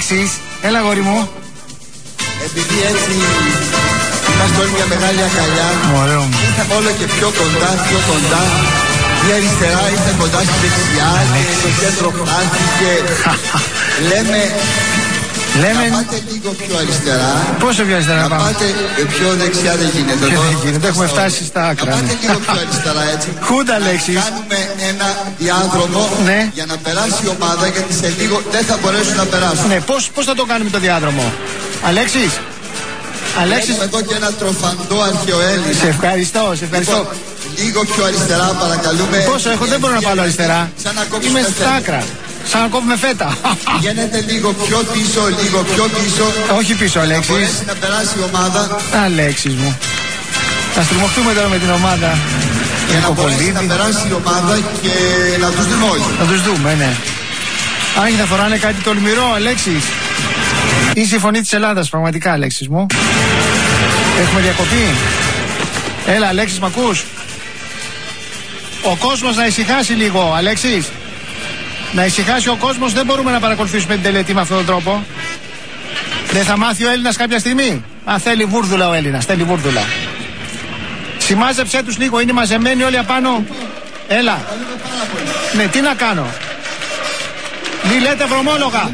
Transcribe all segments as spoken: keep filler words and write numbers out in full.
Αλέξης, έλα γόρι μου. Επειδή έτσι είμαστε όλοι μια μεγάλη αγκαλιά, ήρθαμε όλο και πιο κοντά, πιο κοντά. Η αριστερά ήρθε κοντά στη δεξιά και το κέντρο χάθηκε. Λέμε, Λέμε... να πάτε λίγο πιο αριστερά. Πόσο πιο αριστερά να πάμε? πάτε πιο δεξιά δεν γίνεται. Πιο δεν γίνεται, έχουμε φτάσει στα άκρα. Να πάτε λίγο πιο αριστερά έτσι. Χούντα, Αλέξης. Να κάνουμε ένα διάδρομο, ναι, για να περάσει η ομάδα, γιατί σε λίγο δεν θα μπορέσουν να περάσουν. Ναι, πώς, πώς θα το κάνουμε το διάδρομο? Αλέξης. Αλέξης. Έχουμε εδώ και ένα τροφαντό αρχαιοέλληνα. Σε ευχαριστώ, σε ευχαριστώ. Λοιπόν, λίγο πιο αριστερά παρακαλούμε. Πόσο έχω, δεν μπορώ να πάω αριστερά. Είμαι στα άκρα. Σαν να κόβουμε φέτα. Γίνεται λίγο πιο πίσω, λίγο πιο πίσω. Όχι πίσω, Αλέξης. Να μπορέσει να περάσει η ομάδα. Αλέξης μου. Θα στριμωχτούμε τώρα με την ομάδα. Για να μπορέσει να περάσει η ομάδα και να τους δούμε όλοι. Να τους δούμε, ναι. Αν θα φοράνε κάτι τολμηρό, Αλέξης. Είσαι η φωνή της Ελλάδας, πραγματικά, Αλέξης μου. Έχουμε διακοπή. Έλα, Αλέξης, μ' ακούς? Ο κόσμος να ησυχάσει λίγο, Αλέξης. Να ησυχάσει ο κόσμος, δεν μπορούμε να παρακολουθήσουμε την τελετή με αυτόν τον τρόπο. Δεν θα μάθει ο Έλληνας κάποια στιγμή? Α, θέλει βούρδουλα ο Έλληνας, θέλει βούρδουλα. Σημάζεψέ τους λίγο, είναι μαζεμένοι όλοι απάνω. Έλα. Ναι, τι να κάνω? Μη λέτε βρωμόλογα.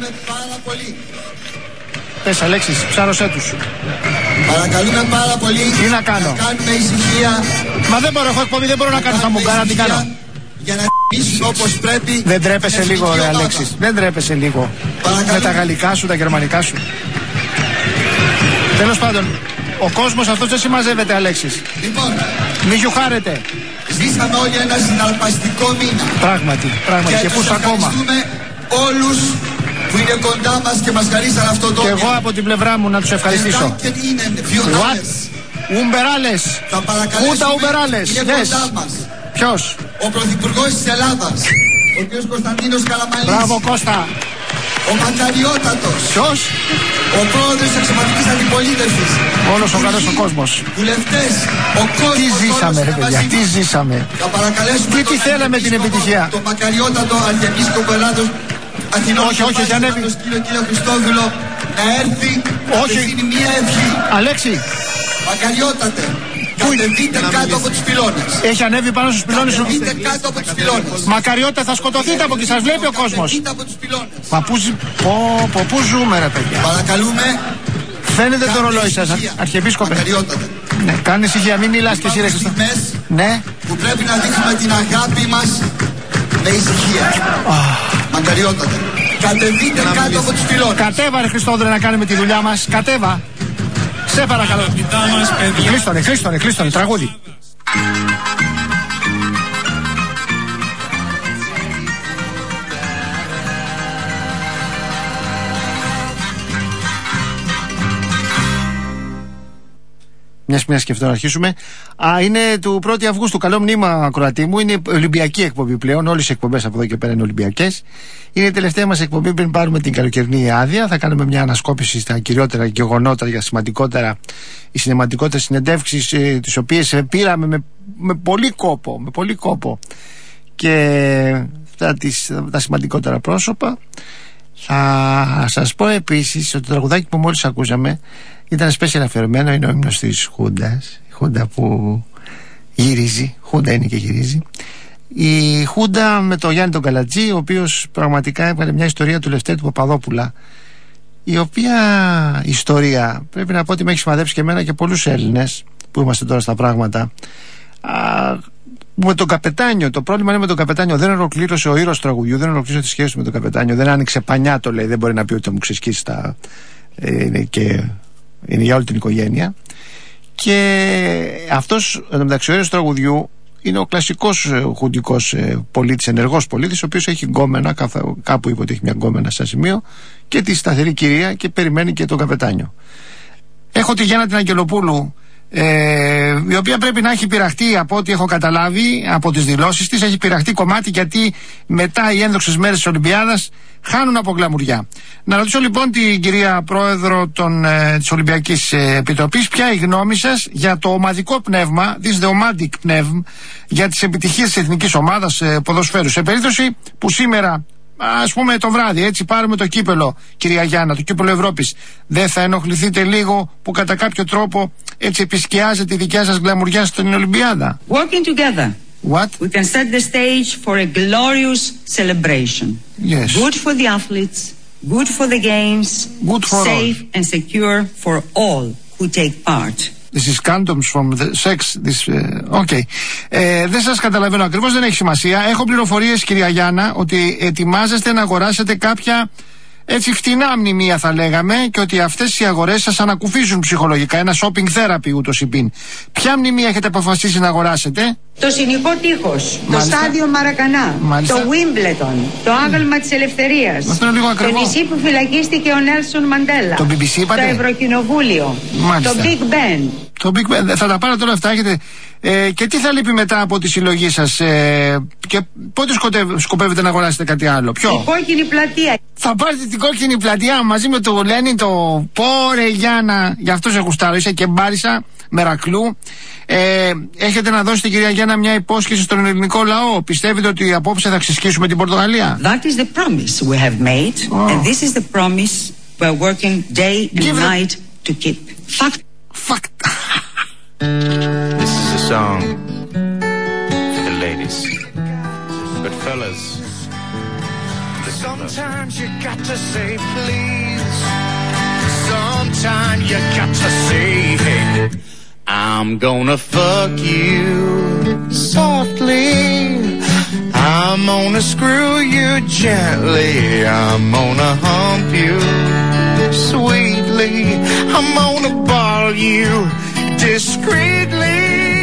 Πες, Αλέξης, ψάρωσέ τους. Παρακαλούμε πάρα πολύ. Τι να κάνω? Να κάνουμε ησυχία. Μα δεν μπορώ, έχω εκπομπή, δεν μπορώ να κάνω χαμουγκάρα, τι κάνω? Για να πείσουμε όπως πρέπει. Δεν τρέπεσαι λίγο, ρε Αλέξης. Δεν τρέπεσαι λίγο. Παρακαλούμε. Με τα γαλλικά σου, τα γερμανικά σου. Τέλος πάντων, ο κόσμος αυτός δεν συμμαζεύεται, Αλέξης. Λοιπόν, μη γιουχάρετε. Ζήσαμε όλοι ένα συναρπαστικό μήνα. Πράγματι, πράγματι. Και, και πού θα ακόμα. Όλους που είναι κοντά μας και μας χαρίσαν αυτό το. Και εγώ από την πλευρά μου να τους ευχαριστήσω. What? Ουμπεράλες. Ούτα ουμπεράλες. Είναι yes. κοντά μας. Ποιος? Ο Πρωθυπουργός της Ελλάδας, ο κ. Κωνσταντίνος Καραμανλής. Μπράβο, Κώστα. Ο Μακαριότατος. Ποιος? Ο πρόεδρος της Αξιωματικής Αντιπολίτευσης. Όλος ο καλός ο κόσμος. Βουλευτές. Ο κόσμος. Τι ζήσαμε, ρε παιδιά, τι ζήσαμε. Θα παρακαλέσουμε. Τι, τι θέλαμε την επιτυχία. Το Μακαριότατο Αρχιεπίσκοπο Ελλάδος Αθηνών. Όχι, όχι, για ανέβει. Τον κύριο Χριστόδουλο να έρθει. Όχι. Να δίνει μία ευχή. Αλέξη. Μακαριότατε. Κατεβείτε κάτω από τους πυλώνες. Έχει ανέβει πάνω στους πυλώνες. Κατεβείτε κάτω από τους πυλώνες. Μακαριώτα, θα σκοτωθείτε από εκεί, σας βλέπει ο κόσμος. Κατεβείτε από τους πυλώνες. Μα πού, πω, πω, πού ζούμε, ρε παιδιά. Παρακαλούμε. Φαίνεται το ρολόι σας, Αρχιεπίσκοπε. Μακαριότατε. Ναι, κάνε ησυχία, μην μιλάς και εσύ, ρε Χριστό. Ναι. Που πρέπει να δείχνουμε την αγάπη μας με ησυχία. Μακαριότατε. Κατεβείτε κάτω από τους πυλώνες. Κατέβα, ρε Χριστόδουλε, να κάνουμε τη δουλειά μας. Κατέβα. Σε παρακαλώ. Κλείστονε, κλείστονε, κλείστονε, τραγούδι. Μια μια σκεφτώ να αρχίσουμε. Α, είναι του πρώτου Αυγούστου. Καλό μνήμα, Κροατή μου. Είναι Ολυμπιακή εκπομπή πλέον. Όλες οι εκπομπές από εδώ και πέρα είναι Ολυμπιακές. Είναι η τελευταία μας εκπομπή πριν πάρουμε την καλοκαιρινή άδεια. Θα κάνουμε μια ανασκόπηση στα κυριότερα γεγονότα, για σημαντικότερα, οι σημαντικότερες συνεντεύξεις, ε, τις οποίες ε, πήραμε με, με πολύ κόπο. Με πολύ κόπο. Και αυτά τις, τα σημαντικότερα πρόσωπα. Θα σας πω επίσης ότι το τραγουδάκι που μόλις ακούσαμε ήταν special αφιερωμένο, είναι ο ύμνος της Χούντας, η Χούντα που γυρίζει, Χούντα είναι και γυρίζει. Η Χούντα με τον Γιάννη τον Καλατζή, ο οποίος πραγματικά έβγαλε μια ιστορία του Λευτέρη του Παπαδόπουλα, η οποία ιστορία πρέπει να πω ότι με έχει σημαδέψει και εμένα και πολλούς Έλληνες που είμαστε τώρα στα πράγματα. Α, με τον καπετάνιο, το πρόβλημα είναι με τον καπετάνιο. Δεν ολοκλήρωσε ο ήρωας του τραγουδιού, δεν ολοκλήρωσε τη σχέση του με τον καπετάνιο. Δεν άνοιξε πανιά, το λέει. Δεν μπορεί να πει ότι θα μου ξεσκίσει τα. Είναι, και... είναι για όλη την οικογένεια. Και αυτός, εν τω μεταξύ, ο ήρωας του τραγουδιού είναι ο κλασικός χουντικός πολίτης, ενεργός πολίτης, ο οποίος έχει γκόμενα, κάπου είπε ότι έχει μια γκόμενα σε σημείο, και τη σταθερή κυρία και περιμένει και τον καπετάνιο. Έχω τη Γιάννα την Αγγελοπούλου, Ε, η οποία πρέπει να έχει πειραχτεί, από ό,τι έχω καταλάβει από τις δηλώσεις της, έχει πειραχτεί κομμάτι, γιατί μετά οι ένδοξες μέρες της Ολυμπιάδας χάνουν από γλαμουριά. Να ρωτήσω λοιπόν την κυρία Πρόεδρο των, ε, της Ολυμπιακής Επιτροπής, ποια η γνώμη σας για το ομαδικό πνεύμα, this the omadic πνεύμα, για τις επιτυχίες της εθνικής ομάδας ε, ποδοσφαίρου, σε περίπτωση που σήμερα ας πούμε το βράδυ, έτσι πάρουμε το κύπελο, κυρία Γιάννα, το κύπελο Ευρώπης, δεν θα ενοχληθείτε λίγο που κατά κάποιο τρόπο έτσι επισκιάζεται η δικιά σας γκλαμουριά στην Ολυμπιάδα? Working together. What? We can set the stage for a glorious celebration. Yes. Good for the athletes, good for the games, good for safe all. and secure for all who take part. This is condoms from the sex. This, uh, okay. Ε, δεν σας καταλαβαίνω ακριβώς, δεν έχει σημασία. Έχω πληροφορίες, κυρία Γιάννα, ότι ετοιμάζεστε να αγοράσετε κάποια έτσι φτηνά μνημεία, θα λέγαμε, και ότι αυτές οι αγορές σας ανακουφίζουν ψυχολογικά. Ένα shopping therapy ούτως υπήν. Ποια μνημεία έχετε αποφασίσει να αγοράσετε? Το Συνοικό Τείχος, το Στάδιο Μαρακανά, Μάλιστα. το Wimbledon, το Άγαλμα της Ελευθερίας, Αυτό είναι λίγο το νησί που φυλακίστηκε ο Νέλσον Μαντέλα, το μπι μπι σι είπατε? Το Ευρωκοινοβούλιο, Μάλιστα. το Big Ben. Το Big Ben, θα τα πάρω τώρα αυτά, έχετε. Ε, και τι θα λείπει μετά από τη συλλογή σας, ε, και πότε σκοτεύ, σκοπεύετε να αγοράσετε κάτι άλλο? Ποιο? Η κόκκινη πλατεία. Θα πάρετε την κόκκινη πλατεία μαζί με το Λένιν, το πόρε Γιάννα, γι' αυτό σε γουστάρω, είσαι και μπάρισα, μερακλού. Ε, έχετε να δώσετε, κυρία Γιάννα, μια υπόσχεση στον ελληνικό λαό? Πιστεύετε ότι απόψε θα ξεσκίσουμε την Πορτογαλία? That is the promise we have made, oh. and this is the promise we are working day and Give night to keep. Fact. Fact. This is a song for the ladies, but fellas, sometimes you got to say please. Sometimes you got to say, hey, I'm gonna fuck you softly. I'm gonna screw you gently. I'm gonna hump you sweetly. I'm gonna ball you discreetly.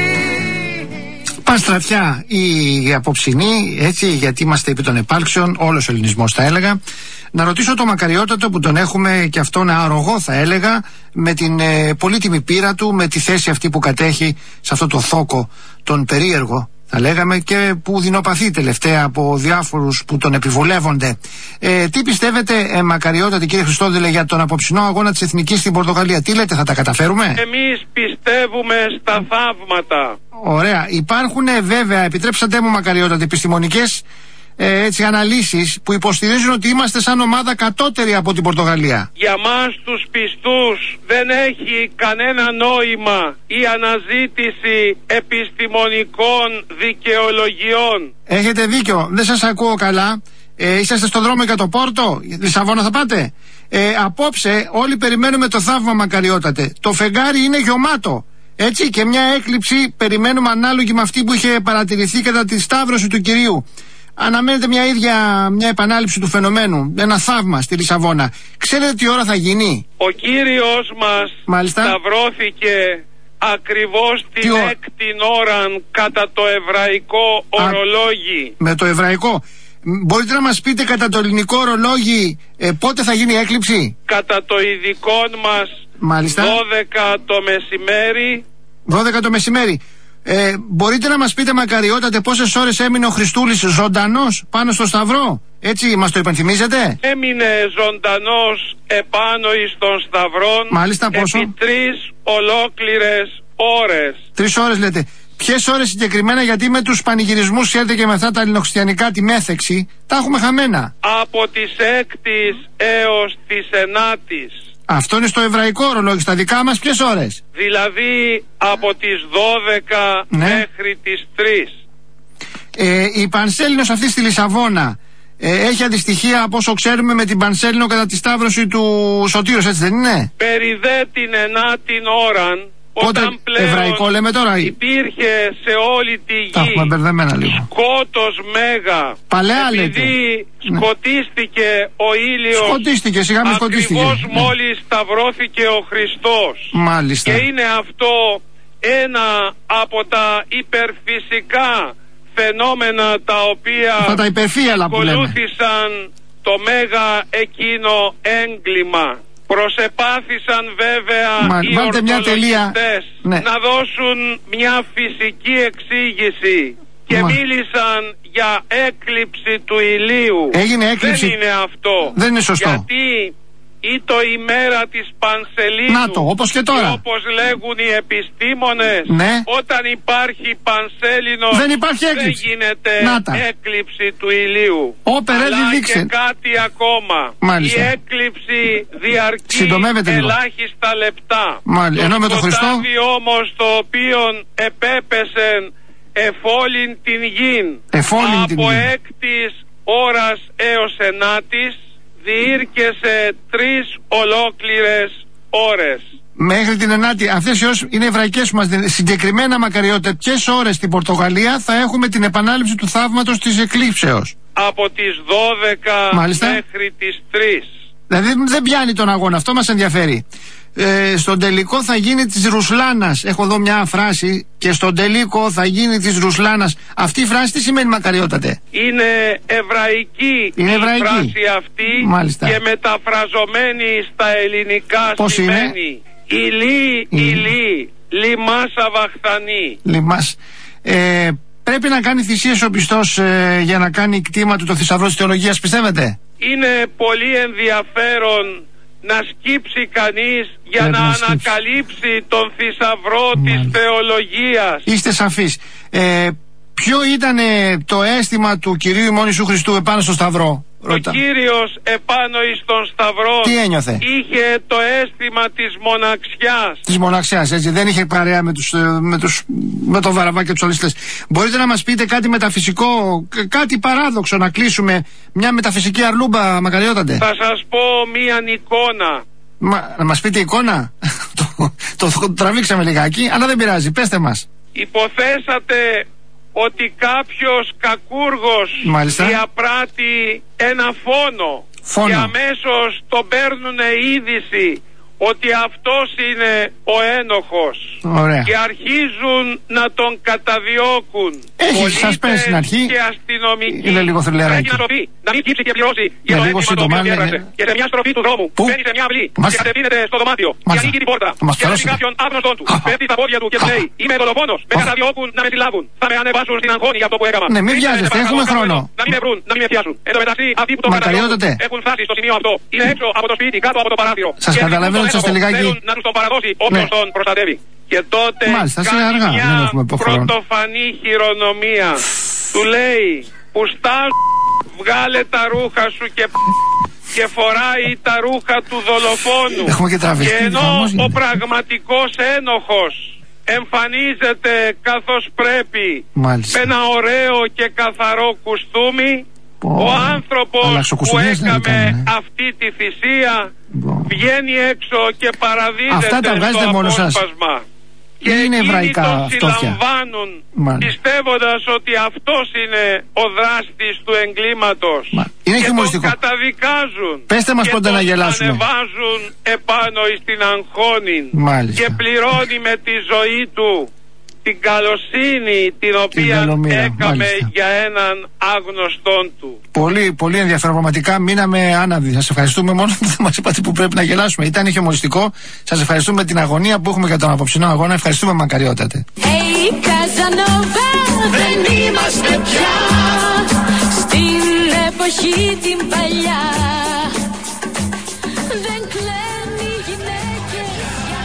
Παστραφιά η απόψινή, έτσι, γιατί είμαστε επί των επάρξεων, όλος ο ελληνισμός θα έλεγα. Να ρωτήσω το μακαριότατο που τον έχουμε και αυτόν αρρωγό, θα έλεγα, με την ε, πολύτιμη πείρα του, με τη θέση αυτή που κατέχει σε αυτό το θόκο, τον περίεργο, θα λέγαμε, και που δεινοπαθεί τελευταία από διάφορους που τον επιβολεύονται. Ε, τι πιστεύετε, ε, μακαριότατη κύριε Χριστόδηλε, για τον απόψινό αγώνα της Εθνικής στην Πορτογαλία? Τι λέτε, θα τα καταφέρουμε? Εμείς πιστεύουμε στα θαύματα. Ωραία. Υπάρχουν ε, βέβαια, επιτρέψατε μου μακαριότατη, επιστημονικές ε, έτσι, αναλύσεις που υποστηρίζουν ότι είμαστε σαν ομάδα κατώτεροι από την Πορτογαλία. Για μας τους πιστούς δεν έχει κανένα νόημα η αναζήτηση επιστημονικών δικαιολογιών. Έχετε δίκιο, δεν σας ακούω καλά. Ε, είσαστε στον δρόμο για το Πόρτο, Λισαβόνα θα πάτε? Ε, απόψε όλοι περιμένουμε το θαύμα, μακαριότατε. Το φεγγάρι είναι γεμάτο. Έτσι, και μια έκλειψη περιμένουμε ανάλογη με αυτή που είχε παρατηρηθεί κατά τη σταύρωση του Κυρίου. Αναμένεται μια ίδια, μια επανάληψη του φαινομένου, ένα θαύμα στη Λισαβόνα. Ξέρετε τι ώρα θα γίνει? Ο Κύριος μας Μάλιστα. σταυρώθηκε ακριβώς την ό... έκτη ώρα κατά το εβραϊκό Α, ορολόγι. Με το εβραϊκό. Μπορείτε να μας πείτε κατά το ελληνικό ορολόγι ε, πότε θα γίνει η έκλειψη? Κατά το ειδικό μας Μάλιστα. δώδεκα το μεσημέρι. δώδεκα το μεσημέρι. Ε, μπορείτε να μας πείτε, μακαριότατε, πόσες ώρες έμεινε ο Χριστούλης ζωντανός πάνω στο σταυρό? Έτσι, μας το υπενθυμίζετε? Έμεινε ζωντανός επάνω εις των σταυρών. Μάλιστα, πόσο? Επί τρεις ολόκληρες ώρες. Τρεις ώρες λέτε. Ποιες ώρες συγκεκριμένα? Γιατί με τους πανηγυρισμούς, ξέρετε, και με αυτά τα ελληνοχριστιανικά, τη μέθεξη, τα έχουμε χαμένα. Από τις έκτης έως τις ενάτης. Αυτό είναι στο εβραϊκό ορολόγι. Στα δικά μας ποιες ώρες? Δηλαδή από τις δώδεκα ναι. μέχρι τις τρεις. Ε, η Πανσέλινος αυτή στη Λισαβόνα ε, έχει αντιστοιχεία, από όσο ξέρουμε, με την Πανσέλινο κατά τη σταύρωση του Σωτήρος, έτσι δεν είναι? Περί δε την ενάτη ώραν, όταν πλέον εβραϊκό λέμε τώρα, υπήρχε σε όλη τη γη τα έχουμε μπερδεμένα λίγο. σκότος μέγα. Παλαιά επειδή λέτε. σκοτίστηκε ναι. ο ήλιος, σκοτίστηκε, σιγά μην σκοτίστηκε, ακριβώς ναι. μόλις σταυρώθηκε ο Χριστός. Μάλιστα. Και είναι αυτό ένα από τα υπερφυσικά φαινόμενα τα οποία αυτά τα υπερφύαλα που λέμε. ακολούθησαν το μέγα εκείνο έγκλημα. Προσεπάθησαν βέβαια Μα, οι ορθολογιστές ναι. να δώσουν μια φυσική εξήγηση και Μα. μίλησαν για έκλειψη του ηλίου. Έγινε έκλειψη. Δεν είναι αυτό. Δεν είναι σωστό. Γιατί ή το ημέρα της Πανσελίνου. Να το, όπως και τώρα. Και όπως λέγουν οι επιστήμονες, ναι. όταν υπάρχει Πανσέλινος δεν υπάρχει έκλειψη. Δεν γίνεται έκλειψη του ηλίου. Ο Περέλη δείξε. Και κάτι ακόμα. Μάλιστα. Η έκλειψη διαρκεί ελάχιστα λεπτά. Μάλιστα. Ενώ με το Χριστό. Το σκοτάδι όμως το οποίο επέπεσε εφόλην την γην εφόλην από έκτης ώρας έως ενάτης διήρκεσε τρεις ολόκληρες ώρες. Μέχρι την ενάτη. Αυτές οι ώρες είναι εβραϊκές που μας δίνουν. Συγκεκριμένα, μακαριότητα, ποιες ώρες στην Πορτογαλία θα έχουμε την επανάληψη του θαύματος της εκλήψεως? Από τις δώδεκα Μάλιστα. μέχρι τις τρεις. Δηλαδή δεν πιάνει τον αγώνα, αυτό μας ενδιαφέρει. Ε, στον τελικό θα γίνει της Ρουσλάνας. Έχω εδώ μια φράση. Και στον τελικό θα γίνει της Ρουσλάνας. Αυτή η φράση τι σημαίνει, μακαριότατε? Είναι εβραϊκή, είναι εβραϊκή. η φράση αυτή. Μάλιστα. Και μεταφραζομένη στα ελληνικά πώς σημαίνει ηλί, ηλί, λιμάσα βαχθανή. Λιμάς. Ε, πρέπει να κάνει θυσίες ο πιστός ε, για να κάνει κτήμα του το θησαυρό της θεολογίας, πιστεύετε? Είναι πολύ ενδιαφέρον να σκύψει κανείς για Πρέπει να, να ανακαλύψει τον θησαυρό της θεολογίας. Είστε σαφείς. Ε, ποιο ήταν το αίσθημα του Κυρίου ημών Ιησού Χριστού επάνω στο Σταυρό? Ο Ρώτα. Κύριος επάνω εις τον Σταυρό τι ένιωθε? Είχε το αίσθημα της μοναξιάς. Της μοναξιάς, έτσι. Δεν είχε παρέα με, τους, με, τους, με τον Βαραβά και τους αλίστες. Μπορείτε να μας πείτε κάτι μεταφυσικό, κάτι παράδοξο, να κλείσουμε μια μεταφυσική αρλούμπα, μακαριότατε? Θα σας πω μία εικόνα. Μα, να μας πείτε εικόνα? το, το, το, το τραβήξαμε λιγάκι, αλλά δεν πειράζει, πέστε μας. Υποθέσατε ότι κάποιος κακούργος Μάλιστα. διαπράττει ένα φόνο, φόνο και αμέσως τον παίρνουνε είδηση ότι αυτός είναι ο ένοχος. Ωραία. Και αρχίζουν να τον καταδιώκουν. Έχει suspense στην αρχή. Και αστυνομικοί. Είναι λίγο θρυλεράκι. Πρέπει να σωθεί, να μην κύψει και πληρώσει για το αίτημα το οποίο διέπραξε. Και σε μια στροφή του δρόμου Πού? μπαίνει σε μια αυλή και κατευθύνεται στο δωμάτιο. Μάλιστα. Και ανοίγει την πόρτα. Και βλέπει κάποιον άγνωστον του. Πέφτει στα πόδια του και του λέει: είμαι δολοφόνος. Με καταδιώκουν να με συλλάβουν. Θα με ανεβάσουν στην αγχώνη για αυτό που έκανα. Ναι, μην βιάζεστε, έχουμε χρόνο. Να μην με βρουν, να μην με πιάσουν. Εν τω μεταξύ, αυτοί που το καταδιώκουν έχουν φτάσει στο σημείο αυτό. Είναι έξω από το σπίτι, κάτω από το παράθυρο. Σας καταλαβαίνω ότι είστε λιγάκι. Να τους τον παραδώσει όποιος τον προστατεύει. Και τότε μάλιστα, κάνει αργά. μια πρωτοφανή χειρονομία. Του λέει: πουστά, βγάλε τα ρούχα σου και, και φοράει τα ρούχα του δολοφόνου. Έχουμε και τραβηχτεί. Και ενώ ο πραγματικός ένοχος εμφανίζεται καθώς πρέπει, μάλιστα, με ένα ωραίο και καθαρό κουστούμι, ο άνθρωπος που έκαμε αυτή τη θυσία βγαίνει έξω και παραδίδεται στο απόσπασμα. Και είναι εκείνοι τον φτώχεια. συλλαμβάνουν, πιστεύοντας ότι αυτός είναι ο δράστης του εγκλήματος. Είναι και χιουμοριστικό. τον καταδικάζουν. Πέστε μας και πότε τον να γελάσουμε. ανεβάζουν επάνω στην αγχώνη. Μάλιστα. Και πληρώνει με τη ζωή του την καλοσύνη την οποία έκαμε, μάλιστα, για έναν άγνωστον του. Πολύ, πολύ ενδιαφέρον. Πραγματικά μείναμε άναυδοι. Σας ευχαριστούμε, μόνο που δεν μας είπατε που πρέπει να γελάσουμε. Ήταν χιουμοριστικό. Σας ευχαριστούμε την αγωνία που έχουμε για τον απόψινό αγώνα. Ευχαριστούμε, μακαριότατε. Hey, Καζανόβα, δεν είμαστε πια στην εποχή την παλιά. Δεν κλαίνει οι γυναίκες.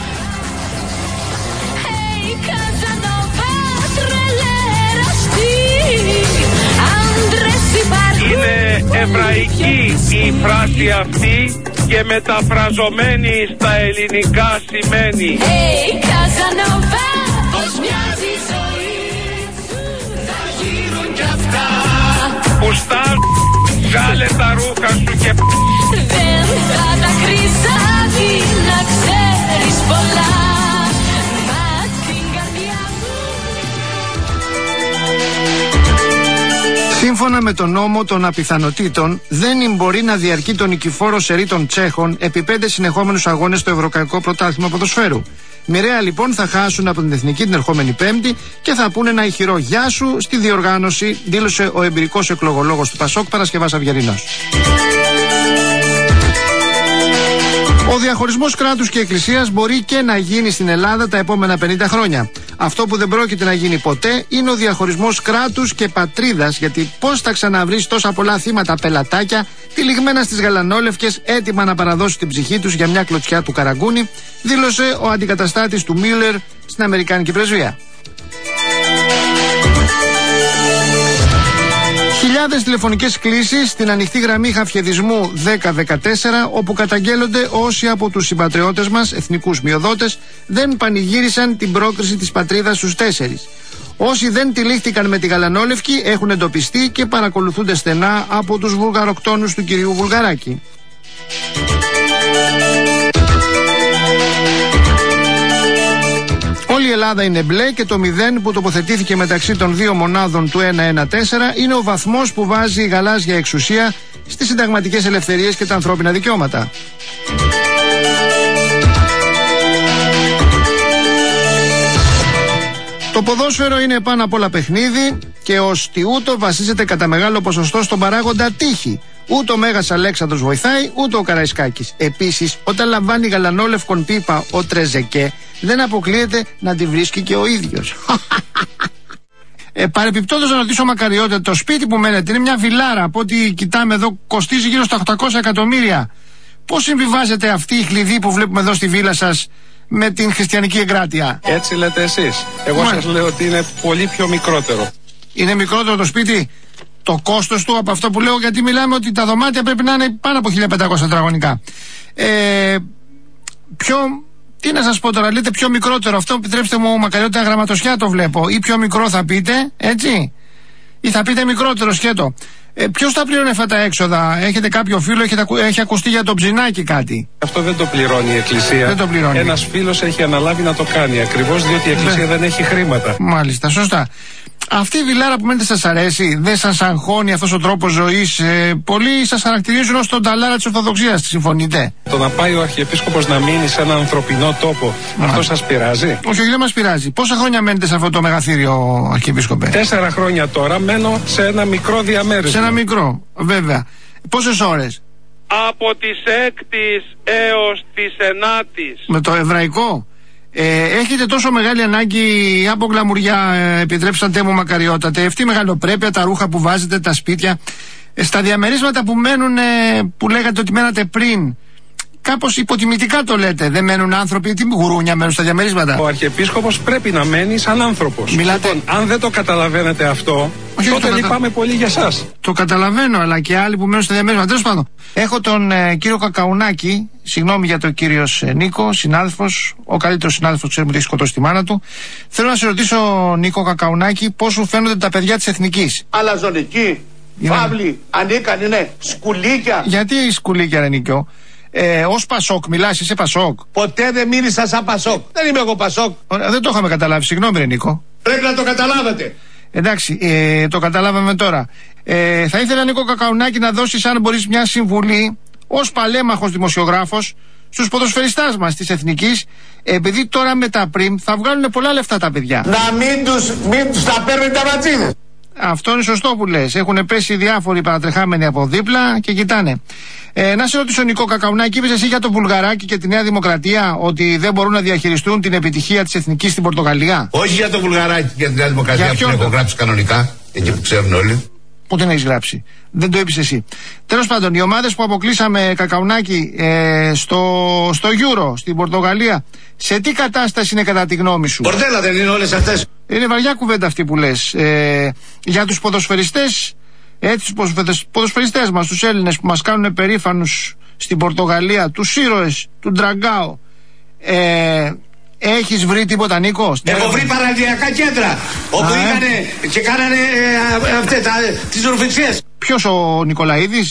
Hey, Καζανόβα, τρελέραστη, άντρες υπάρχουν. Είναι εβραϊκή η φράση αυτή και μεταφραζομένη στα ελληνικά σημαίνει Hey, Καζανόβα, πως μοιάζει η ζωή σου, θα γύρουν κι αυτά. Πουστά, βγάλε τα ρούχα σου και δεν θα τα κρυζάδι, να ξέρεις πολλά. Μα την καρδιά μου. Σύμφωνα με τον νόμο των απιθανοτήτων, δεν μπορεί να διαρκεί το νικηφόρο σερί των Τσέχων επί πέντε συνεχόμενους αγώνες στο Ευρωπαϊκό Πρωτάθλημα Ποδοσφαίρου. Μοιραία λοιπόν θα χάσουν από την Εθνική την ερχόμενη Πέμπτη και θα πούνε ένα ηχηρό γεια σου στη διοργάνωση, δήλωσε ο εμπειρικός εκλογολόγος του Πασόκ Παρασκευάς Αυγερινός. Ο διαχωρισμός κράτους και εκκλησίας μπορεί και να γίνει στην Ελλάδα τα επόμενα πενήντα χρόνια. Αυτό που δεν πρόκειται να γίνει ποτέ είναι ο διαχωρισμός κράτους και πατρίδας, γιατί πώς θα ξαναβρεις τόσα πολλά θύματα πελατάκια τυλιγμένα στις γαλανόλευκες, έτοιμα να παραδώσουν την ψυχή τους για μια κλωτσιά του Καραγκούνη, δήλωσε ο αντικαταστάτης του Μίλλερ στην Αμερικάνικη πρεσβεία. Χιλιάδες τηλεφωνικές κλήσεις στην ανοιχτή γραμμή χαφιεδισμού δέκα δεκατέσσερα, όπου καταγγέλλονται όσοι από τους συμπατριώτες μας, εθνικούς μειοδότες, δεν πανηγύρισαν την πρόκριση της πατρίδας στους τέσσερις. Όσοι δεν τυλίχτηκαν με τη γαλανόλευκη έχουν εντοπιστεί και παρακολουθούνται στενά από τους βουλγαροκτόνους του κυρίου Βουλγαράκη. Όλη η Ελλάδα είναι μπλε και το μηδέν που τοποθετήθηκε μεταξύ των δύο μονάδων του ένα ένα τέσσερα είναι ο βαθμός που βάζει η γαλάζια εξουσία στις συνταγματικές ελευθερίες και τα ανθρώπινα δικαιώματα. Το ποδόσφαιρο είναι πάνω απ' όλα παιχνίδι και ως τιούτο βασίζεται κατά μεγάλο ποσοστό στον παράγοντα τύχη. Ούτε ο Μέγας Αλέξανδρος βοηθάει, ούτε ο Καραϊσκάκης. Επίσης, όταν λαμβάνει γαλανόλευκον πίπα ο Τρεζεκέ, δεν αποκλείεται να τη βρίσκει και ο ίδιος. ε, Παρεπιπτόντως, να ρωτήσω μακαριότητα, το σπίτι που μένετε είναι μια βιλάρα. Από ό,τι κοιτάμε εδώ, κοστίζει γύρω στα οκτακόσια εκατομμύρια. Πώς συμβιβάζεται αυτή η χλειδί που βλέπουμε εδώ στη βίλα σας με την χριστιανική εγκράτεια? Έτσι λέτε εσείς. Εγώ σας λέω ότι είναι πολύ πιο μικρότερο. Είναι μικρότερο το σπίτι? Το κόστος του από αυτό που λέω, γιατί μιλάμε ότι τα δωμάτια πρέπει να είναι πάνω από χίλια πεντακόσια τετραγωνικά. Ε, πιο, τι να σας πω τώρα, λέτε πιο μικρότερο, αυτό επιτρέψτε μου μακαριότητα γραμματοσιά το βλέπω, ή πιο μικρό θα πείτε, έτσι, ή θα πείτε μικρότερο σκέτο. Ε, ποιος θα πληρώνει αυτά τα έξοδα? Έχετε κάποιο φίλο, έχετε, έχει ακουστεί για το ψινάκι κάτι? Αυτό δεν το πληρώνει η Εκκλησία. Δεν το πληρώνει. Ένας φίλος έχει αναλάβει να το κάνει, ακριβώς διότι η Εκκλησία δεν έχει χρήματα. Μάλιστα, σωστά. Αυτή η βιλάρα που μένετε σας αρέσει? Δεν σας αγχώνει αυτός ο τρόπος ζωής? Ε, πολλοί σας χαρακτηρίζουν ως τον ταλάρα της Ορθοδοξίας. Συμφωνείτε? Το να πάει ο Αρχιεπίσκοπος να μείνει σε έναν ανθρωπινό τόπο, Α. αυτό σας πειράζει? Όχι, όχι, δεν μας πειράζει. Πόσα χρόνια μένετε σε αυτό το μεγαθύριο, Αρχιεπίσκοπε? Τέσσερα χρόνια τώρα μένω σε ένα μικρό διαμέρισμα. Σε ένα μικρό, βέβαια. Πόσες ώρες? Από τις έκτης έως τις ενάτης. Με το εβραϊκό? Ε, έχετε τόσο μεγάλη ανάγκη από γλαμουριά, ε, επιτρέψατε μου μακαριότατε, αυτή η μεγαλοπρέπεια, τα ρούχα που βάζετε, τα σπίτια, ε, στα διαμερίσματα που μένουν, ε, που λέγατε ότι μένατε πριν, κάπως υποτιμητικά το λέτε, δεν μένουν άνθρωποι, τι γουρούνια μένουν στα διαμερίσματα? Ο Αρχιεπίσκοπος πρέπει να μένει σαν άνθρωπος. Μιλάτε... Λοιπόν, αν δεν το καταλαβαίνετε αυτό, όχι, τότε λυπάμαι κατα... πολύ για σας. Το καταλαβαίνω, αλλά και άλλοι που μένουν στα διαμερίσματα. Τέλος πάντων, έχω τον ε, κύριο Κακαουνάκη, συγγνώμη για τον κύριο ε, Νίκο, συνάδελφος, ο καλύτερος συνάδελφος, ξέρουμε ότι έχει σκοτώσει τη μάνα του. Θέλω να σε ρωτήσω, Νίκο Κακαουνάκη, πώς σου φαίνονται τα παιδιά της Εθνικής? Αλαζονική, φαύλη, ανίκανη, είναι σκουλίκια. Γιατί σκουλίκια, ρε Νίκο? Ε, ως Πασόκ μιλάς, είσαι Πασόκ? Ποτέ δεν μίλησα σαν Πασόκ. Δεν είμαι εγώ Πασόκ. Ωραία, δεν το είχαμε καταλάβει, συγγνώμη ρε Νίκο. Πρέπει να το καταλάβετε. Εντάξει, ε, το καταλάβαμε τώρα. Ε, θα ήθελα, Νίκο Κακαουνάκη, να δώσεις, αν μπορείς, μια συμβουλή ως παλέμαχος δημοσιογράφος στους ποδοσφαιριστάς μας της Εθνικής, επειδή τώρα με τα πριμ θα βγάλουν πολλά λεφτά τα παιδιά. Να μην τους, μην τους τα παίρνουν τα ματσίδες. Αυτό είναι σωστό που λες. Έχουν πέσει διάφοροι παρατρεχάμενοι από δίπλα και κοιτάνε. Ε, να σε ρωτήσω, Νικό Κακαουνάκη, είπες εσύ για το Βουλγαράκι και τη Νέα Δημοκρατία ότι δεν μπορούν να διαχειριστούν την επιτυχία της Εθνικής στην Πορτογαλία? Όχι για το Βουλγαράκι και τη Νέα Δημοκρατία που την έχω γράψει κανονικά, εκεί που ξέρουν όλοι. Πού την έχεις γράψει? Δεν το είπες εσύ. Τέλος πάντων, οι ομάδες που αποκλείσαμε, Κακαουνάκη, ε, στο, στο Euro, στην Πορτογαλία, σε τι κατάσταση είναι κατά τη γνώμη σου? Πορτέλα δεν είναι όλες αυτές? Είναι βαριά κουβέντα αυτή που λες. Ε, για τους ποδοσφαιριστές, έτσι, τους ποδοσφαιριστές μας, τους Έλληνες που μας κάνουν περήφανους στην Πορτογαλία, τους ήρωες του Ντραγκάο, ε, έχεις βρει τίποτα, Νίκο? Έχω βρει παραλιακά κέντρα όπου είχανε και κάνανε ε, αυτές τις ρουφιξίες. Ποιος, ο Νικολαίδης?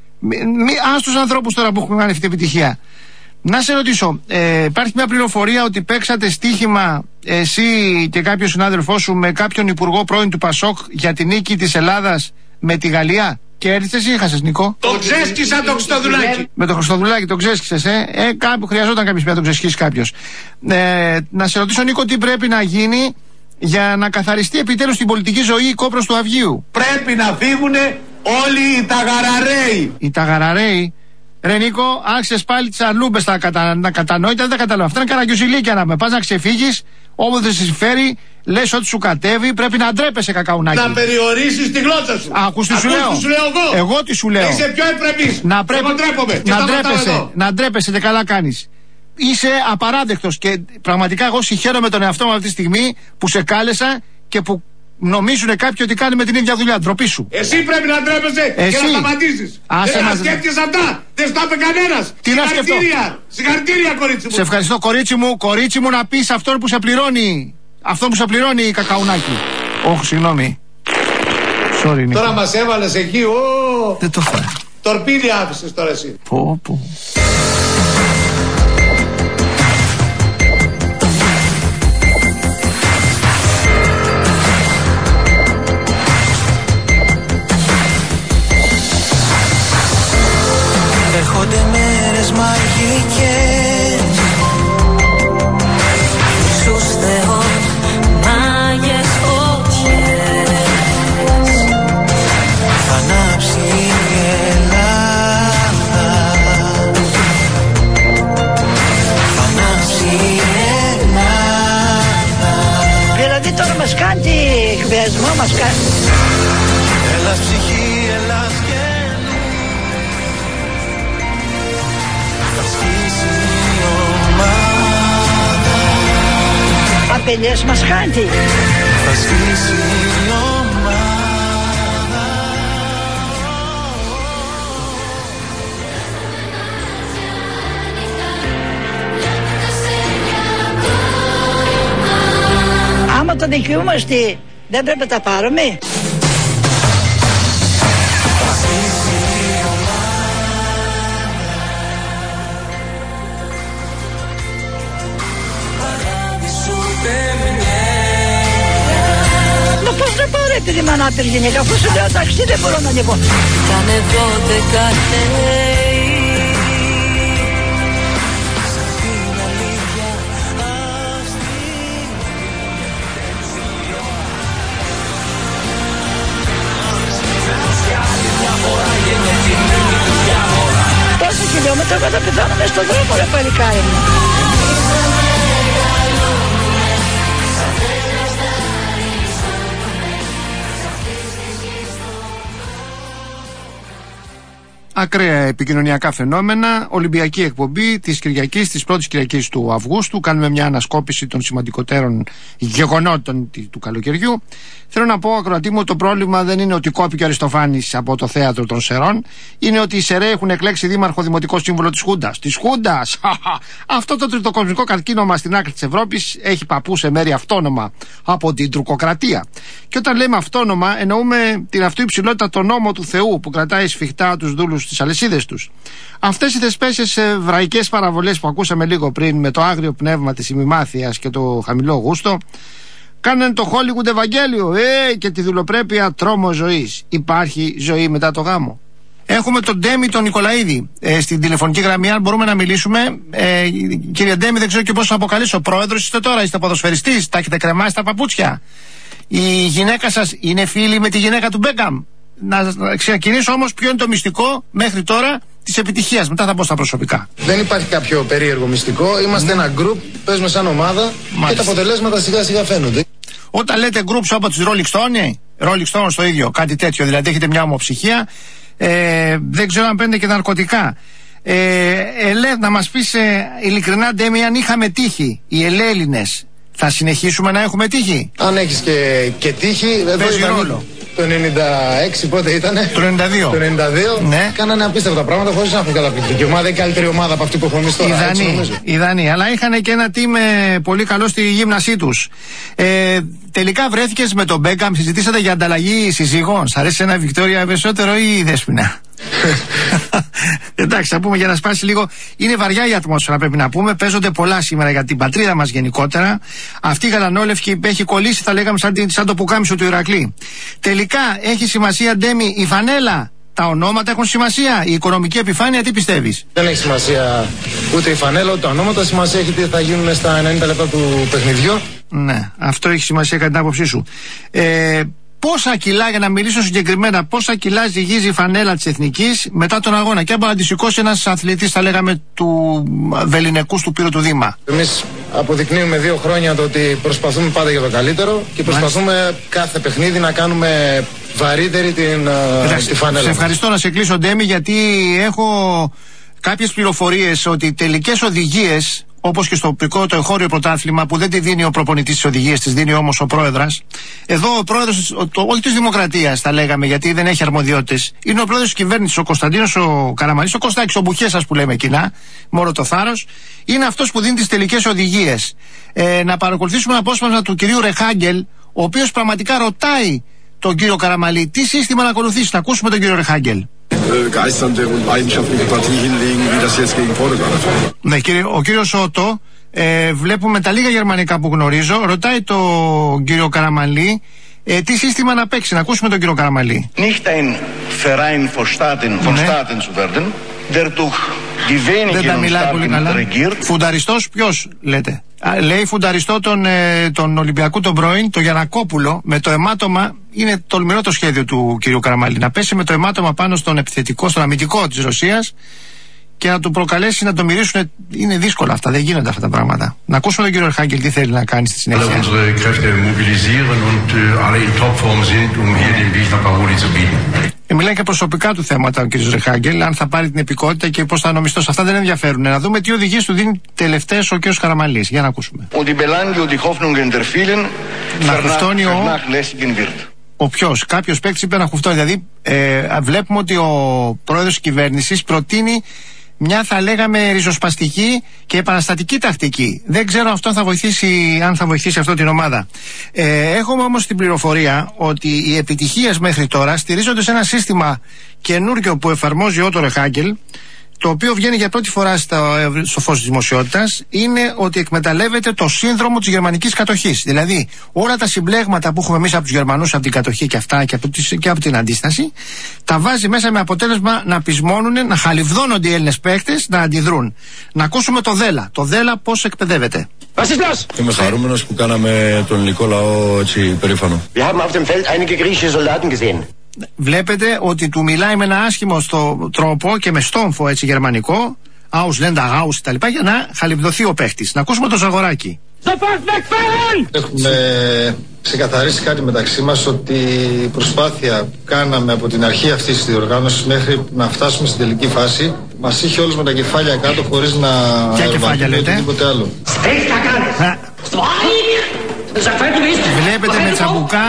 Ας τους ανθρώπους τώρα που έχουν κάνει αυτή την επιτυχία. Να σε ρωτήσω, ε, υπάρχει μια πληροφορία ότι παίξατε στοίχημα εσύ και κάποιος συνάδελφός σου με κάποιον υπουργό πρώην του Πασόκ για την νίκη της Ελλάδας με τη Γαλλία? Και έρθες ή έχασες, Νικό? Το ξέσκισα το Χριστοδουλάκι. Με το Χριστοδουλάκι το ξέσκισες, ε. ε κάπου χρειαζόταν κάποιος να τον ξεσχίσει κάποιος. Ε, να σε ρωτήσω, Νίκο, τι πρέπει να γίνει για να καθαριστεί επιτέλους στην πολιτική ζωή η κόπρος του Αυγίου? Πρέπει να φύγουνε όλοι οι ταγαραρέοι. Οι ταγαραρέοι? Ρε Νίκο, άρχισες πάλι τις αρλούμπες τα κατα... να κατανόητα, δεν τα καταλαβαίνω. Αυτά είναι καραγκιουζιλίκια να με πας να ξεφύγεις. Όποτε σε συμφέρει, λες ότι σου κατέβει, πρέπει να ντρέπεσαι, Κακαουνάκη. Να περιορίσεις τη γλώσσα σου. Ακούς τι σου λέω. Τι σου λέω εγώ. Εγώ τι σου λέω. Είσαι πιο ευπρεπής. Να, πρέπει... Εγώ ντρέπομαι. να, ντρέπεσαι, να ντρέπεσαι και καλά κάνεις. Είσαι απαράδεκτος και πραγματικά εγώ συγχαίρομαι τον εαυτό μου αυτή τη στιγμή που σε κάλεσα και που νομίζουν κάποιοι ότι κάνει με την ίδια δουλειά. Ντροπή σου. Εσύ πρέπει να ντρέπεσαι και να σταματήσεις. Δεν μας... σκέφτεσαι αυτά. Δεν στα είπε κανένας. Τι να σκεφτώ. Συγχαρητήρια, κορίτσι μου. Σε ευχαριστώ, κορίτσι μου. Κορίτσι μου, να πεις αυτόν που σε πληρώνει. Αυτό που σε πληρώνει, Κακαουνάκη. Όχι, συγγνώμη. Sorry, Νίκο. Τώρα μας έβαλες εκεί. Ω... Δεν το φάει. Τορπίδι άφησες τώρα εσύ. Πω, πω. Έρχονται μέρες μαγικές, Ιησούς Θεός, μάγες φωτιές. Θα ανάψει η Ελλάδα, θα ανάψει η Ελλάδα. Δηλαδή τώρα μας κάνει τι εκβιασμό, μας κάνει. Ελλάς ψυχή, Ελλάς και απελιές μας χάνει. Θα σβήσει η ομάδα. Άμα το δικαιούμαστε δεν πρέπει να τα πάρουμε. Επειδή είμαι ανάπηρη γυναίκα, αφού σου λέω ταξί δεν μπορώ να ανεβώ. Κάνε δώδεκα λέει, σαν την αλήθεια αυτή. Τόσα χιλιόμετρα εγώ θα πεθάνω μες στον δρόμο, ρε παλικάρι μου. Ακραία επικοινωνιακά φαινόμενα, Ολυμπιακή εκπομπή της Κυριακής, της πρώτης Κυριακής του Αυγούστου. Κάνουμε μια ανασκόπηση των σημαντικότερων γεγονότων του καλοκαιριού. Θέλω να πω, ακροατή μου, το πρόβλημα δεν είναι ότι κόπηκε ο Αριστοφάνης από το θέατρο των Σερών. Είναι ότι οι Σεραίοι έχουν εκλέξει δήμαρχο δημοτικό σύμβολο της Χούντας. Της Χούντας! Αυτό το τριτοκοσμικό καρκίνωμα στην άκρη της Ευρώπης έχει παππού σε μέρη αυτόνομα από την τουρκοκρατία. Και όταν λέμε αυτόνομα, εννοούμε την αυτοϊψηλότητα των νόμων του Θεού που κρατάει σφιχτά τους δούλους στις αλυσίδες τους. Αυτές οι θεσπέσεις εβραϊκές παραβολές που ακούσαμε λίγο πριν με το άγριο πνεύμα της ημιμάθειας και το χαμηλό γούστο κάνανε το Hollywood Ευαγγέλιο ε, και τη δουλοπρέπεια τρόμο ζωής. Υπάρχει ζωή μετά το γάμο. Έχουμε τον Ντέμι τον Νικολαίδη ε, στην τηλεφωνική γραμμή. Αν μπορούμε να μιλήσουμε, ε, κύριε Ντέμι, δεν ξέρω και πώς θα αποκαλέσω. Πρόεδρος είστε τώρα, είστε ποδοσφαιριστής, τα έχετε κρεμάσει τα παπούτσια. Η γυναίκα σας είναι φίλη με τη γυναίκα του Μπέκαμ. Να ξεκινήσω όμως ποιο είναι το μυστικό μέχρι τώρα της επιτυχίας. Μετά θα πω στα προσωπικά. Δεν υπάρχει κάποιο περίεργο μυστικό. Είμαστε mm. ένα group, παίζουμε σαν ομάδα. Μάλιστα. Και τα αποτελέσματα σιγά σιγά φαίνονται. Όταν λέτε groups από τις Rolling Stone, Rolling Stone το ίδιο, κάτι τέτοιο, δηλαδή έχετε μια ομοψυχία. Ε, δεν ξέρω αν παίρνετε και ναρκωτικά. Ε, ελέ, να μας πεις ε, ειλικρινά, Ντέμι, αν είχαμε τύχη οι ελέλληνες, θα συνεχίσουμε να έχουμε τύχη? Αν έχεις και, και τύχη, παίζει ρόλο. Το ενενήντα έξι πότε ήτανε? Το ενενήντα δύο. Το ενενήντα δύο. Ναι. Κάνανε απίστευτα πράγματα χωρίς να έχουν καταπληκτική ομάδα. Η καλύτερη ομάδα από αυτή που έχουμε εμείς τώρα. Οι Δανείοι. Αλλά είχαν και ένα team ε, πολύ καλό στη γύμνασή τους. Ε, τελικά βρέθηκες με τον Μπέκαμ, συζητήσατε για ανταλλαγή συζυγών. Σ' αρέσει ένα Βικτόρια περισσότερο ή η Δέσποινα? Εντάξει, θα πούμε για να σπάσει λίγο. Είναι βαριά η ατμόσφαιρα, πρέπει να πούμε. Παίζονται πολλά σήμερα για την πατρίδα μας γενικότερα. Αυτή η γαλανόλευκη έχει κολλήσει, θα λέγαμε, σαν, σαν το πουκάμισο του Ηρακλή. Τελικά έχει σημασία, Ντέμι, η φανέλα? Τα ονόματα έχουν σημασία? Η οικονομική επιφάνεια, τι πιστεύεις? Δεν έχει σημασία ούτε η φανέλα ούτε τα ονόματα. Σημασία έχει τι θα γίνουν στα ενενήντα λεπτά του παιχνιδιού. Ναι, αυτό έχει σημασία κατά την άποψή σου. Ε, πόσα κιλά, για να μιλήσω συγκεκριμένα, πόσα κιλά ζυγίζει η φανέλα της Εθνικής μετά τον αγώνα. Και αν μπορεί να τη σηκώσει ένας αθλητής, θα λέγαμε, του Βεληνικούς, του Πύρου του Δήμα. Εμείς αποδεικνύουμε δύο χρόνια το ότι προσπαθούμε πάντα για το καλύτερο και προσπαθούμε Μάλιστα. κάθε παιχνίδι να κάνουμε βαρύτερη την Εντάξει, τη φανέλα. Σε ευχαριστώ, να σε κλείσω, Ντέμι, γιατί έχω κάποιες πληροφορίες ότι τελικές οδηγίες, όπως και στο τοπικό το εγχώριο πρωτάθλημα, που δεν τη δίνει ο προπονητής τις οδηγίες, τις δίνει όμως ο πρόεδρας. Εδώ ο πρόεδρος, το, όχι της Δημοκρατίας θα λέγαμε, γιατί δεν έχει αρμοδιότητες, είναι ο πρόεδρος της κυβέρνησης, ο Κωνσταντίνος ο Καραμανλής, ο Κωστάκης, ο Μπουχέσας που λέμε κοινά, μόνο το θάρρος, είναι αυτός που δίνει τις τελικές οδηγίες. Ε, να παρακολουθήσουμε ένα απόσπασμα του κυρίου Ρεχάγκελ, ο οποίος πραγματικά ρωτάει τον κύριο Καραμανλή τι σύστημα να ακολουθήσει. Να ακούσουμε τον κύριο Ρεχάγκελ. Ναι, κύριε, ο κύριος Ότο, ε, βλέπουμε τα λίγα γερμανικά που γνωρίζω, ρωτάει τον κύριο Καραμανλή ε, τι σύστημα να παίξει. Να ακούσουμε τον κύριο Καραμανλή. Nicht ein Verein von Staaten, von Staaten zu werden, der durch die wenigen Staaten regiert. Φουνταριστός ποιος λέτε? Α, λέει φουνταριστό τον, ε, τον Ολυμπιακού τον πρώην, τον Γιαννακόπουλο, με το αιμάτωμα. Είναι τολμηρό το σχέδιο του κ. Καραμανλή, να πέσει με το αιμάτωμα πάνω στον επιθετικό, στον αμυντικό της Ρωσίας και να του προκαλέσει να το μυρίσουν. Είναι δύσκολα αυτά, δεν γίνονται αυτά τα πράγματα. Να ακούσουμε τον κ. Ρεχάγκελ τι θέλει να κάνει στη συνέχεια. Ε, μιλάει και προσωπικά του θέματα ο κ. Ρεχάγκελ, αν θα πάρει την επικότητα και πώς θα νομιστώσει. Αυτά δεν ενδιαφέρουν. Να δούμε τι οδηγίες του δίνει τελευταίες ο κ. Καραμανλής. Για να ακούσουμε. Να χουφτώνει ο... Ο ποιος, κάποιος παίκτης είπε να χουφτώνει. Δηλαδή, ε, βλέπουμε ότι ο πρόεδρος της κυβέρνησης προτείνει μια, θα λέγαμε, ριζοσπαστική και επαναστατική τακτική. Δεν ξέρω αυτό θα βοηθήσει, αν θα βοηθήσει αυτό την ομάδα. Ε, έχουμε όμως την πληροφορία ότι οι επιτυχίες μέχρι τώρα στηρίζονται σε ένα σύστημα καινούργιο που εφαρμόζει ο Ότο Ρεχάγκελ, το οποίο βγαίνει για πρώτη φορά στο, στο φως της δημοσιότητας, είναι ότι εκμεταλλεύεται το σύνδρομο της γερμανικής κατοχής. Δηλαδή, όλα τα συμπλέγματα που έχουμε εμείς από τους Γερμανούς, από την κατοχή και αυτά και από, τις, και από την αντίσταση, τα βάζει μέσα με αποτέλεσμα να πεισμώνουν, να χαλιβδώνονται οι Έλληνες παίκτες, να αντιδρούν. Να ακούσουμε το ΔΕΛΑ. Το ΔΕΛΑ πώς εκπαιδεύεται. Βασιλιάς! Είμαι χαρούμενος που κάναμε τον ελληνικό λαό έτσι περήφανο. Wir haben auf dem Feld einige griechische Soldaten gesehen. Βλέπετε ότι του μιλάει με ένα άσχημο στο τρόπο και με στόμφο έτσι γερμανικό, Ausländer, Aus τα λοιπά, για να χαλιβδοθεί ο παίχτης. Να ακούσουμε το Ζαγοράκι. Έχουμε ξεκαθαρίσει κάτι μεταξύ μας, ότι η προσπάθεια που κάναμε από την αρχή αυτής της διοργάνωσης μέχρι να φτάσουμε στην τελική φάση μας είχε όλους με τα κεφάλια κάτω χωρίς να αεροβαθούμε οτιδήποτε άλλο. Βλέπετε με τσαμπουκά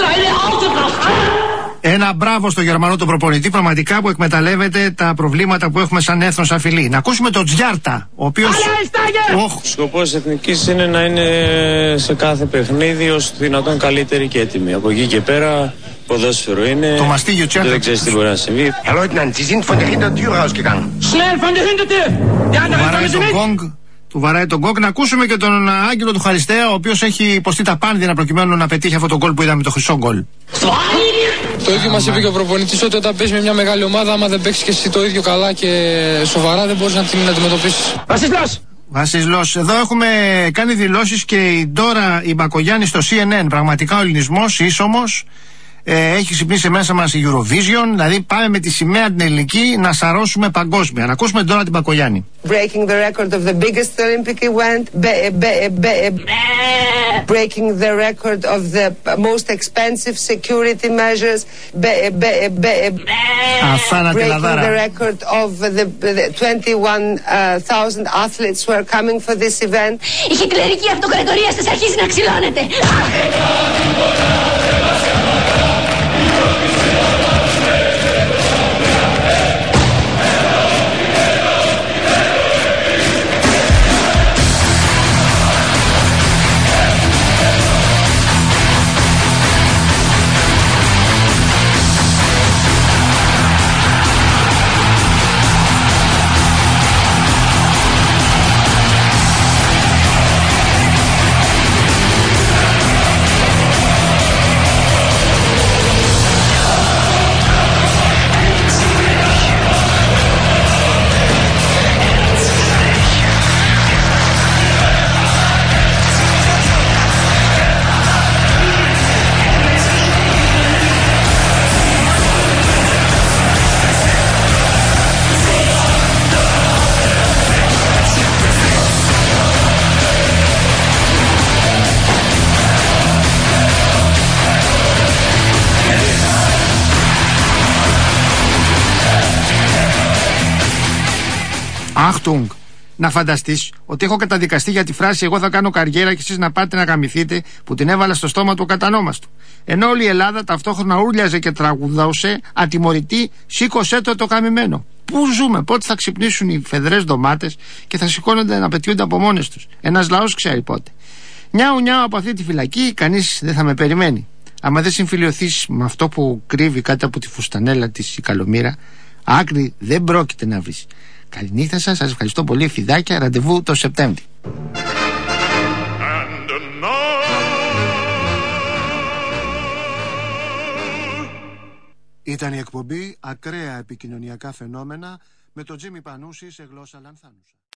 ένα μπράβο στο Γερμανό τον προπονητή, πραγματικά, που εκμεταλλεύεται τα προβλήματα που έχουμε σαν έθνος αφιλή. Να ακούσουμε τον Τζιάρτα, ο οποίος... Ο σκοπός της Εθνικής είναι να είναι σε κάθε παιχνίδι ως δυνατόν καλύτερη και έτοιμη. Από εκεί και πέρα ποδόσφαιρο είναι. Το μαστίγιο Τζιάρτα. Δεν ξέρεις τι μπορεί να συμβεί. Herr Leutnant, Sie sind von der Hintertür rausgegangen. Schnell von der Hintertür! Der andere kommt mit! Του βαράει τον γκολ. Να ακούσουμε και τον Άγγελο του Χαριστέα, ο οποίος έχει υποστεί τα πάνδυνα προκειμένου να πετύχει αυτό το γκολ που είδαμε, το χρυσό γκολ. Το ίδιο μας είπε και ο προπονητής, ότι όταν παίζει με μια μεγάλη ομάδα, άμα δεν παίξει και εσύ το ίδιο καλά και σοβαρά, δεν μπορείς να την αντιμετωπίσεις. Βασιλός! Βασιλός, εδώ έχουμε κάνει δηλώσεις και η Ντόρα η Μπακογιάννη στο σι εν εν. Πραγματικά ο ελληνισμός ίσομος. Ε, έχει ξυπνήσει μέσα μας η Eurovision, δηλαδή πάμε με τη σημαία την ελληνική να σαρώσουμε παγκόσμια. Να ακούσουμε τώρα την Μπακογιάννη. Breaking the record of the biggest Olympic event, be, be, be, breaking the record of the most expensive security measures, be, be, be, breaking the record of the, the twenty-one thousand athletes who are coming for this event. Η χιτλερική αυτοκρατορία σας αρχίζει να ξυλώνεται. Achtung! Να φανταστείς ότι έχω καταδικαστεί για τη φράση «Εγώ θα κάνω καριέρα και εσείς να πάτε να γαμηθείτε», που την έβαλα στο στόμα του κατανόμαστου. Ενώ όλη η Ελλάδα ταυτόχρονα ούρλιαζε και τραγουδάωσε ατιμωρητή «Σήκωσέ το το καμημένο». Πού ζούμε, πότε θα ξυπνήσουν οι φεδρές ντομάτες και θα σηκώνονται να πετιούνται από μόνες τους. Ένας λαός ξέρει πότε. Νιάου νιάου από αυτή τη φυλακή, κανείς δεν θα με περιμένει. Άμα δεν συμφιλειωθείς με αυτό που κρύβει κάτω από τη φουστανέλα της η καλομήρα, άκρη δεν πρόκειται να βρεις. Καληνύχτα σας, σας ευχαριστώ πολύ, φιδάκια, ραντεβού το Σεπτέμβρη. Ήταν η εκπομπή «Ακραία επικοινωνιακά φαινόμενα» με τον Τζίμι Πανούση σε γλώσσα λανθάνουσα.